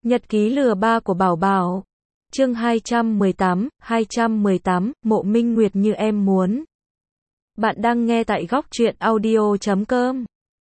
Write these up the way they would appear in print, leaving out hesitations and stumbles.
Nhật ký lừa ba của Bảo Bảo. Chương 218, Mộ Minh Nguyệt như em muốn. Bạn đang nghe tại góc truyện audio.com.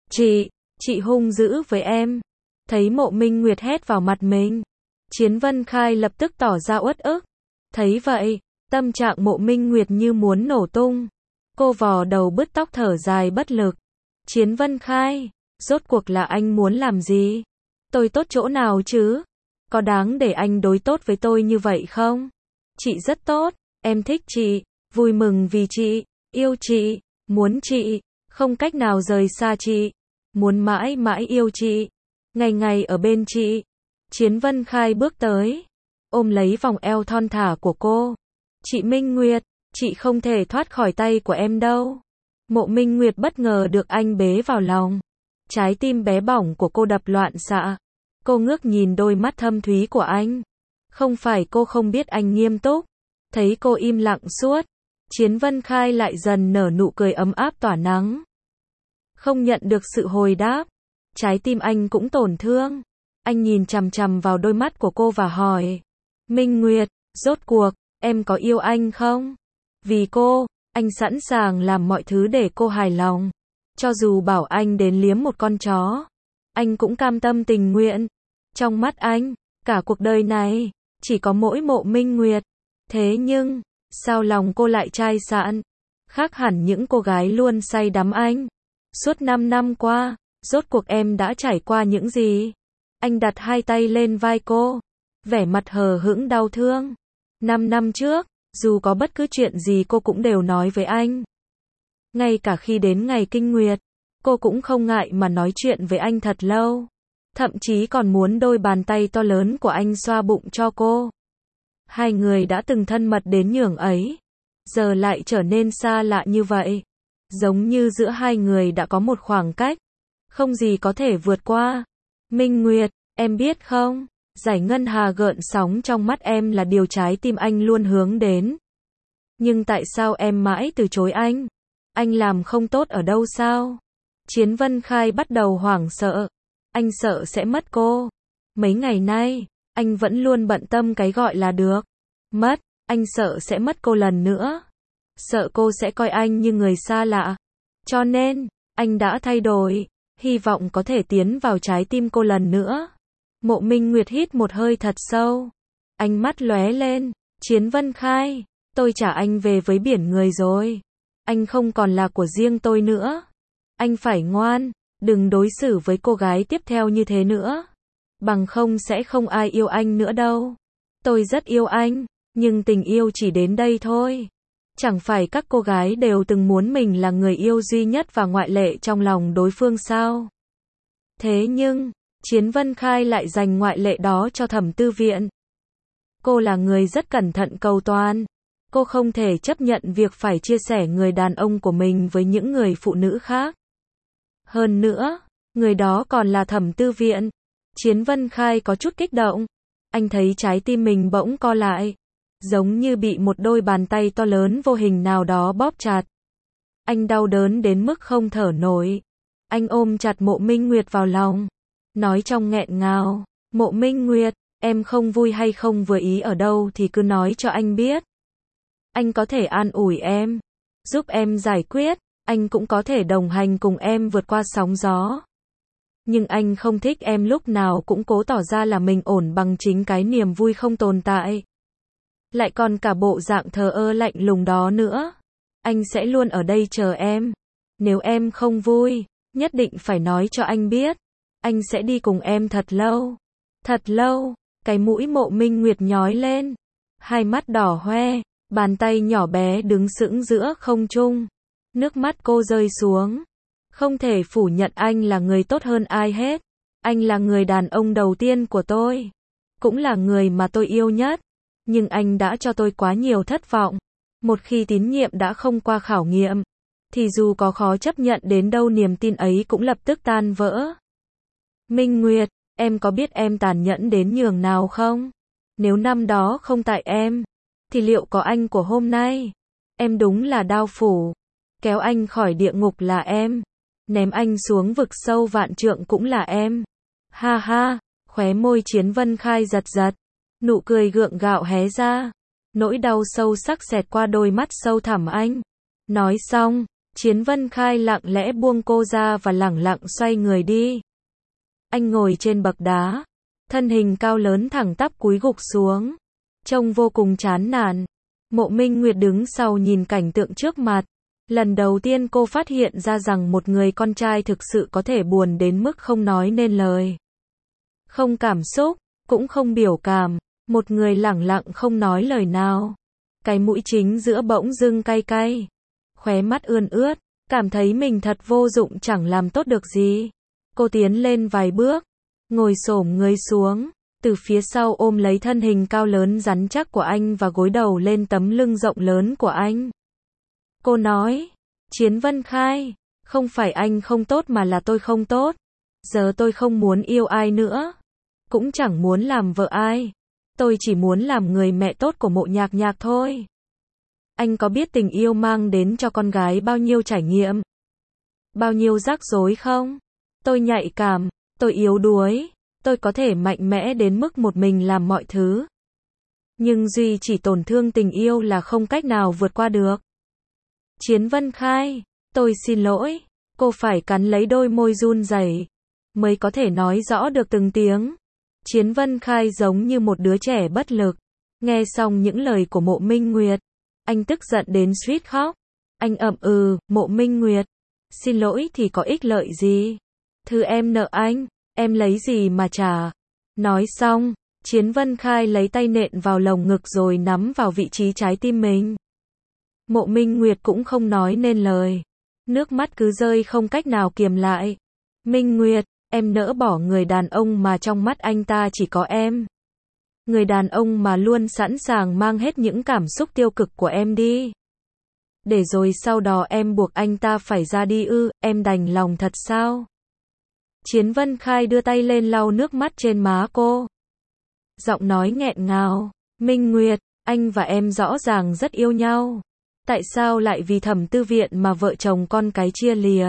Chị hung dữ với em. Thấy Mộ Minh Nguyệt hét vào mặt mình, Chiến Vân Khai lập tức tỏ ra uất ức. Thấy vậy, tâm trạng Mộ Minh Nguyệt như muốn nổ tung. Cô vò đầu bứt tóc thở dài bất lực. Chiến Vân Khai, rốt cuộc là anh muốn làm gì? Tôi tốt chỗ nào chứ? Có đáng để anh đối tốt với tôi như vậy không? Chị rất tốt, em thích chị, vui mừng vì chị, yêu chị, muốn chị, không cách nào rời xa chị, muốn mãi mãi yêu chị, ngày ngày ở bên chị. Chiến Vân Khai bước tới, ôm lấy vòng eo thon thả của cô. Chị Minh Nguyệt, chị không thể thoát khỏi tay của em đâu. Mộ Minh Nguyệt bất ngờ được anh bế vào lòng. Trái tim bé bỏng của cô đập loạn xạ. Cô ngước nhìn đôi mắt thâm thúy của anh. Không phải cô không biết anh nghiêm túc. Thấy cô im lặng suốt, Chiến Vân Khai lại dần nở nụ cười ấm áp tỏa nắng. Không nhận được sự hồi đáp, trái tim anh cũng tổn thương. Anh nhìn chằm chằm vào đôi mắt của cô và hỏi: Minh Nguyệt, rốt cuộc, em có yêu anh không? Vì cô, anh sẵn sàng làm mọi thứ để cô hài lòng. Cho dù bảo anh đến liếm một con chó, anh cũng cam tâm tình nguyện. Trong mắt anh, cả cuộc đời này, chỉ có mỗi Mộ Minh Nguyệt. Thế nhưng, sao lòng cô lại chai sạn? Khác hẳn những cô gái luôn say đắm anh. Suốt 5 năm qua, rốt cuộc em đã trải qua những gì? Anh đặt hai tay lên vai cô, vẻ mặt hờ hững đau thương. 5 năm trước, dù có bất cứ chuyện gì cô cũng đều nói với anh. Ngay cả khi đến ngày kinh nguyệt, cô cũng không ngại mà nói chuyện với anh thật lâu. Thậm chí còn muốn đôi bàn tay to lớn của anh xoa bụng cho cô. Hai người đã từng thân mật đến nhường ấy, giờ lại trở nên xa lạ như vậy. Giống như giữa hai người đã có một khoảng cách, không gì có thể vượt qua. Minh Nguyệt, em biết không, giải ngân hà gợn sóng trong mắt em là điều trái tim anh luôn hướng đến. Nhưng tại sao em mãi từ chối anh? Anh làm không tốt ở đâu sao? Chiến Vân Khai bắt đầu hoảng sợ. Anh sợ sẽ mất cô. Mấy ngày nay, anh vẫn luôn bận tâm cái gọi là được mất. Anh sợ sẽ mất cô lần nữa. Sợ cô sẽ coi anh như người xa lạ. Cho nên, anh đã thay đổi, hy vọng có thể tiến vào trái tim cô lần nữa. Mộ Minh Nguyệt hít một hơi thật sâu. Ánh mắt lóe lên. Chiến Vân Khai, tôi trả anh về với biển người rồi. Anh không còn là của riêng tôi nữa. Anh phải ngoan, đừng đối xử với cô gái tiếp theo như thế nữa. Bằng không sẽ không ai yêu anh nữa đâu. Tôi rất yêu anh, nhưng tình yêu chỉ đến đây thôi. Chẳng phải các cô gái đều từng muốn mình là người yêu duy nhất và ngoại lệ trong lòng đối phương sao? Thế nhưng, Chiến Vân Khai lại dành ngoại lệ đó cho Thẩm Tư Viện. Cô là người rất cẩn thận cầu toàn. Cô không thể chấp nhận việc phải chia sẻ người đàn ông của mình với những người phụ nữ khác. Hơn nữa, người đó còn là Thẩm Tư Viện. Chiến Vân Khai có chút kích động. Anh thấy trái tim mình bỗng co lại, giống như bị một đôi bàn tay to lớn vô hình nào đó bóp chặt. Anh đau đớn đến mức không thở nổi. Anh ôm chặt Mộ Minh Nguyệt vào lòng, nói trong nghẹn ngào: Mộ Minh Nguyệt, em không vui hay không vừa ý ở đâu thì cứ nói cho anh biết. Anh có thể an ủi em, giúp em giải quyết, anh cũng có thể đồng hành cùng em vượt qua sóng gió. Nhưng anh không thích em lúc nào cũng cố tỏ ra là mình ổn bằng chính cái niềm vui không tồn tại. Lại còn cả bộ dạng thờ ơ lạnh lùng đó nữa. Anh sẽ luôn ở đây chờ em. Nếu em không vui, nhất định phải nói cho anh biết. Anh sẽ đi cùng em thật lâu. Thật lâu, cái mũi Mộ Minh Nguyệt nhói lên. Hai mắt đỏ hoe, bàn tay nhỏ bé đứng sững giữa không trung. Nước mắt cô rơi xuống. Không thể phủ nhận anh là người tốt hơn ai hết. Anh là người đàn ông đầu tiên của tôi. Cũng là người mà tôi yêu nhất. Nhưng anh đã cho tôi quá nhiều thất vọng. Một khi tín nhiệm đã không qua khảo nghiệm, thì dù có khó chấp nhận đến đâu niềm tin ấy cũng lập tức tan vỡ. Minh Nguyệt, em có biết em tàn nhẫn đến nhường nào không? Nếu năm đó không tại em, thì liệu có anh của hôm nay? Em đúng là đao phủ. Kéo anh khỏi địa ngục là em. Ném anh xuống vực sâu vạn trượng cũng là em. Ha ha, Khóe môi Chiến Vân Khai giật giật, nụ cười gượng gạo hé ra, nỗi đau sâu sắc xẹt qua đôi mắt sâu thẳm anh. Nói xong, Chiến Vân Khai lặng lẽ buông cô ra và lẳng lặng xoay người đi. Anh ngồi trên bậc đá, thân hình cao lớn thẳng tắp cúi gục xuống, trông vô cùng chán nản. Mộ Minh Nguyệt đứng sau nhìn cảnh tượng trước mặt. Lần đầu tiên cô phát hiện ra rằng một người con trai thực sự có thể buồn đến mức không nói nên lời. Không cảm xúc, cũng không biểu cảm, một người lẳng lặng không nói lời nào. Cái mũi chính giữa bỗng dưng cay cay, khóe mắt ươn ướt, cảm thấy mình thật vô dụng chẳng làm tốt được gì. Cô tiến lên vài bước, ngồi xổm người xuống, từ phía sau ôm lấy thân hình cao lớn rắn chắc của anh và gối đầu lên tấm lưng rộng lớn của anh. Cô nói, Chiến Vân Khai, không phải anh không tốt mà là tôi không tốt. Giờ tôi không muốn yêu ai nữa, cũng chẳng muốn làm vợ ai. Tôi chỉ muốn làm người mẹ tốt của Mộ Nhạc Nhạc thôi. Anh có biết tình yêu mang đến cho con gái bao nhiêu trải nghiệm, bao nhiêu rắc rối không? Tôi nhạy cảm, tôi yếu đuối, tôi có thể mạnh mẽ đến mức một mình làm mọi thứ. Nhưng duy chỉ tổn thương tình yêu là không cách nào vượt qua được. Chiến Vân Khai, tôi xin lỗi. Cô phải cắn lấy đôi môi run rẩy mới có thể nói rõ được từng tiếng. Chiến Vân Khai giống như một đứa trẻ bất lực. Nghe xong những lời của Mộ Minh Nguyệt, anh tức giận đến suýt khóc. Anh ậm ừ, Mộ Minh Nguyệt, xin lỗi thì có ích lợi gì? Thứ em nợ anh, em lấy gì mà trả? Nói xong, Chiến Vân Khai lấy tay nện vào lồng ngực rồi nắm vào vị trí trái tim mình. Mộ Minh Nguyệt cũng không nói nên lời. Nước mắt cứ rơi không cách nào kiềm lại. Minh Nguyệt, em nỡ bỏ người đàn ông mà trong mắt anh ta chỉ có em. Người đàn ông mà luôn sẵn sàng mang hết những cảm xúc tiêu cực của em đi. Để rồi sau đó em buộc anh ta phải ra đi ư, em đành lòng thật sao? Chiến Vân Khai đưa tay lên lau nước mắt trên má cô. Giọng nói nghẹn ngào, Minh Nguyệt, anh và em rõ ràng rất yêu nhau. Tại sao lại vì Thẩm Tư Viện mà vợ chồng con cái chia lìa?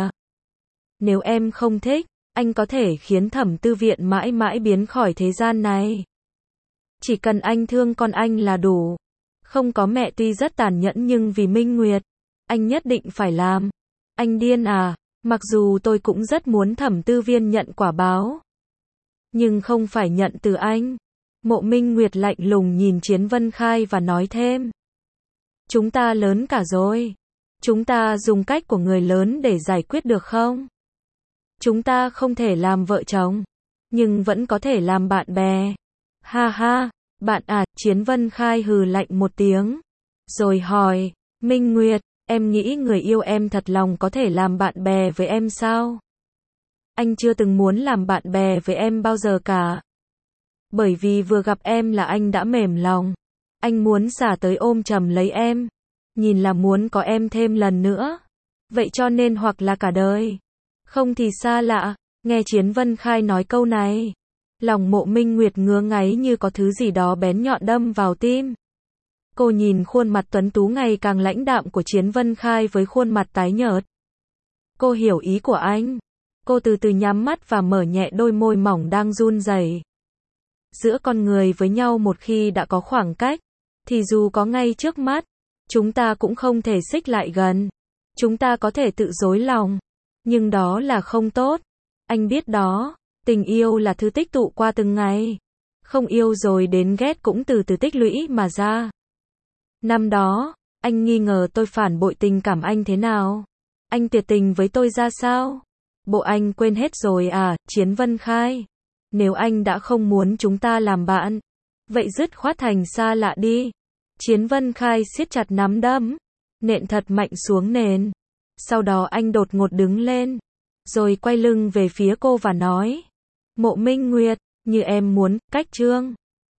Nếu em không thích, anh có thể khiến Thẩm Tư Viện mãi mãi biến khỏi thế gian này. Chỉ cần anh thương con anh là đủ. Không có mẹ tuy rất tàn nhẫn nhưng vì Minh Nguyệt, anh nhất định phải làm. Anh điên à? Mặc dù tôi cũng rất muốn Thẩm Tư Viên nhận quả báo, nhưng không phải nhận từ anh. Mộ Minh Nguyệt lạnh lùng nhìn Chiến Vân Khai và nói thêm. Chúng ta lớn cả rồi. Chúng ta dùng cách của người lớn để giải quyết được không? Chúng ta không thể làm vợ chồng, nhưng vẫn có thể làm bạn bè. Ha ha, bạn à, Chiến Vân Khai hừ lạnh một tiếng. Rồi hỏi, Minh Nguyệt, em nghĩ người yêu em thật lòng có thể làm bạn bè với em sao? Anh chưa từng muốn làm bạn bè với em bao giờ cả. Bởi vì vừa gặp em là anh đã mềm lòng. Anh muốn xả tới ôm chầm lấy em. Nhìn là muốn có em thêm lần nữa. Vậy cho nên hoặc là cả đời. Không thì xa lạ. Nghe Chiến Vân Khai nói câu này, lòng Mộ Minh Nguyệt ngứa ngáy như có thứ gì đó bén nhọn đâm vào tim. Cô nhìn khuôn mặt tuấn tú ngày càng lãnh đạm của Chiến Vân Khai với khuôn mặt tái nhợt. Cô hiểu ý của anh. Cô từ từ nhắm mắt và mở nhẹ đôi môi mỏng đang run rẩy. Giữa con người với nhau một khi đã có khoảng cách, thì dù có ngay trước mắt, chúng ta cũng không thể xích lại gần. Chúng ta có thể tự dối lòng, nhưng đó là không tốt. Anh biết đó, tình yêu là thứ tích tụ qua từng ngày. Không yêu rồi đến ghét cũng từ từ tích lũy mà ra. Năm đó, anh nghi ngờ tôi phản bội tình cảm anh thế nào? Anh tuyệt tình với tôi ra sao? Bộ anh quên hết rồi à, Chiến Vân Khai? Nếu anh đã không muốn chúng ta làm bạn, vậy dứt khoát thành xa lạ đi. Chiến Vân Khai siết chặt nắm đấm, nện thật mạnh xuống nền. Sau đó anh đột ngột đứng lên, rồi quay lưng về phía cô và nói. Mộ Minh Nguyệt, như em muốn, cách chương.